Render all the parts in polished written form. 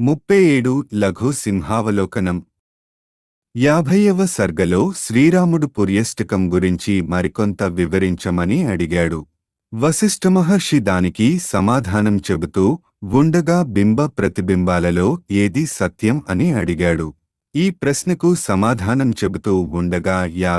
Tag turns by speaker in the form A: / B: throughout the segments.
A: 37 లఘు సింహావలోకనం 50వ సర్గలో శ్రీరాముడు పుర్యష్టకం గురించి మరికొంత వివరించమని అడిగాడు. వశిష్ఠమహర్షి దానికి సమాధానం చెబుతూ ఉండగా బింబ ప్రతిబింబాలలో ఏది సత్యం అని అడిగాడు. ఈ ప్రశ్నకు సమాధానం చెబుతూ ఉండగా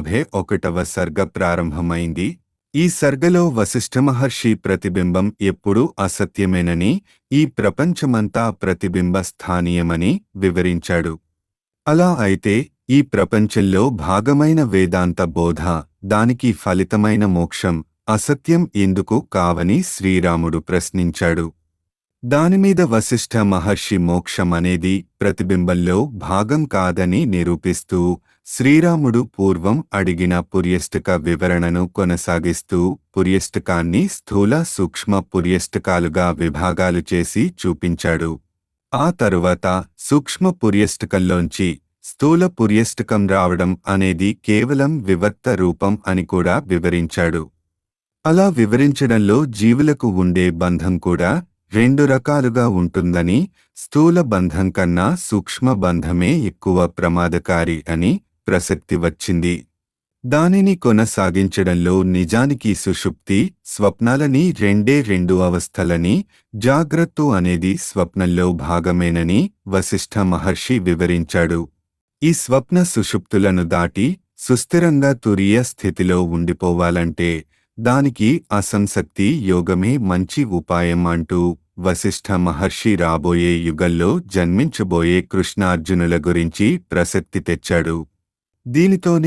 A: 51వ సర్గ ప్రారంభమైంది. ఈ సర్గలో వశిష్ఠమహర్షి ప్రతిబింబం ఎప్పుడూ అసత్యమేనని, ఈ ప్రపంచమంతా ప్రతిబింబ స్థానీయమని వివరించాడు. అలా అయితే ఈ ప్రపంచంలో భాగమైన వేదాంత బోధ, దానికి ఫలితమైన మోక్షం అసత్యం ఎందుకు కావని శ్రీరాముడు ప్రశ్నించాడు. దానిమీద వశిష్ఠ మహర్షి మోక్షం అనేది ప్రతిబింబంలో భాగం కాదని నిరూపిస్తూ శ్రీరాముడు పూర్వం అడిగిన పుర్యష్టక వివరణను కొనసాగిస్తూ పుర్యష్టకాన్ని స్థూల సూక్ష్మ పుర్యష్టకాలుగా విభాగాలు చేసి చూపించాడు. ఆ తరువాత సూక్ష్మ పుర్యష్టకంలోంచి స్థూల పుర్యష్టకం రావడం అనేది కేవలం వివర్త రూపం అని కూడా వివరించాడు. అలా వివరించడంలో జీవులకు ఉండే బంధం కూడా రెండు రకాలుగా ఉంటుందని, స్థూల బంధం కన్నా సూక్ష్మ బంధమే ఎక్కువ ప్రమాదకారి అని ప్రసక్తి వచ్చింది. దానిని కొనసాగించడంలో నిజానికి సుషుప్తి, స్వప్నాలని రెండు అవస్థలని, జాగ్రత్త అనేది స్వప్నంలో భాగమేనని వశిష్ఠ మహర్షి వివరించాడు. ఈ స్వప్న సుషుప్తులను దాటి సుస్థిరంగా తురీయ స్థితిలో ఉండిపోవాలంటే దానికి అసంసక్తి యోగమే మంచి ఉపాయం అంటూ వశిష్ఠ మహర్షి రాబోయే యుగంలో జన్మించబోయే కృష్ణార్జునుల గురించి ప్రసక్తి తెచ్చాడు. దీనితోనే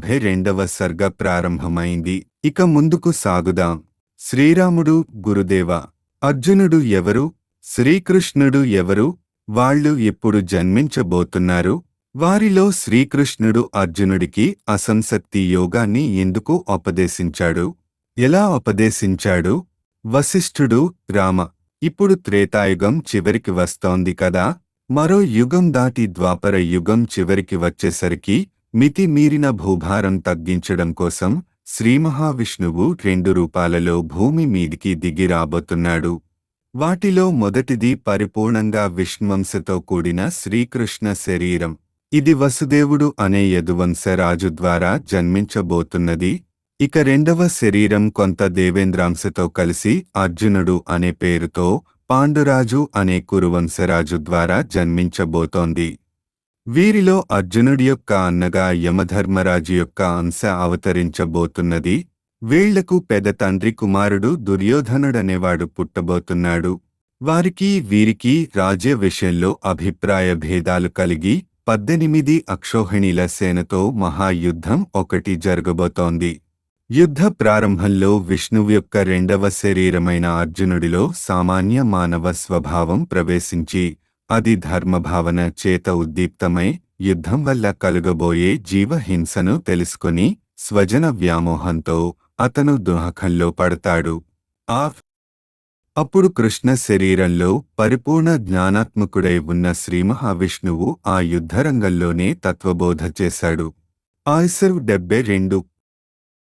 A: 52వ సర్గ ప్రారంభమైంది. ఇక ముందుకు సాగుదాం. శ్రీరాముడు గురుదేవ, అర్జునుడు ఎవరు? శ్రీకృష్ణుడు ఎవరు? వాళ్ళు ఎప్పుడు జన్మించబోతున్నారు? వారిలో శ్రీకృష్ణుడు అర్జునుడికి అసంసక్తి యోగాన్ని ఎందుకు ఉపదేశించాడు? ఎలా ఉపదేశించాడు? వశిష్ఠుడు, రామ, ఇప్పుడు త్రేతాయుగం చివరికి వస్తోంది కదా, మరో యుగం దాటి ద్వాపర యుగం చివరికి వచ్చేసరికి మితి మీరిన భూభారం తగ్గించడం కోసం శ్రీమహావిష్ణువు 2 రూపాలలో భూమి మీదికి దిగి రాబోతున్నాడు. వాటిలో మొదటిది పరిపూర్ణంగా విష్ణువంశతో కూడిన శ్రీకృష్ణ శరీరం. ఇది వసుదేవుడు అనే యదువంశరాజు ద్వారా జన్మించబోతున్నది. ఇక రెండవ శరీరం కొంత దేవేంద్రాంశతో కలిసి అర్జునుడు అనే పేరుతో పాండురాజు అనే కురువంశరాజు ద్వారా జన్మించబోతోంది. వీరిలో అర్జునుడి యొక్క అన్నగా యమధర్మరాజు యొక్క అంశ అవతరించబోతున్నది. వీళ్లకు పెద్ద తండ్రి కుమారుడు దుర్యోధనుడనేవాడు పుట్టబోతున్నాడు. వారికి వీరికి రాజ్య విషయంలో అభిప్రాయ భేదాలు కలిగి 18 అక్షోహిణీల సేనతో మహాయుద్ధం ఒకటి జరగబోతోంది. యుద్ధ ప్రారంభంలో విష్ణువు యొక్క రెండవ శరీరమైన అర్జునుడిలో సామాన్య మానవ స్వభావం ప్రవేశించి అది ధర్మభావన చేత ఉద్దీప్తమై యుద్ధం వల్ల కలుగబోయే జీవహింసను తెలుసుకుని స్వజన వ్యామోహంతో అతను దుఃఖంలో పడతాడు. అప్పుడు కృష్ణ శరీరంలో పరిపూర్ణ జ్ఞానాత్మకుడై ఉన్న శ్రీమహావిష్ణువు ఆ యుద్ధరంగంలోనే తత్వబోధ చేశాడు. 72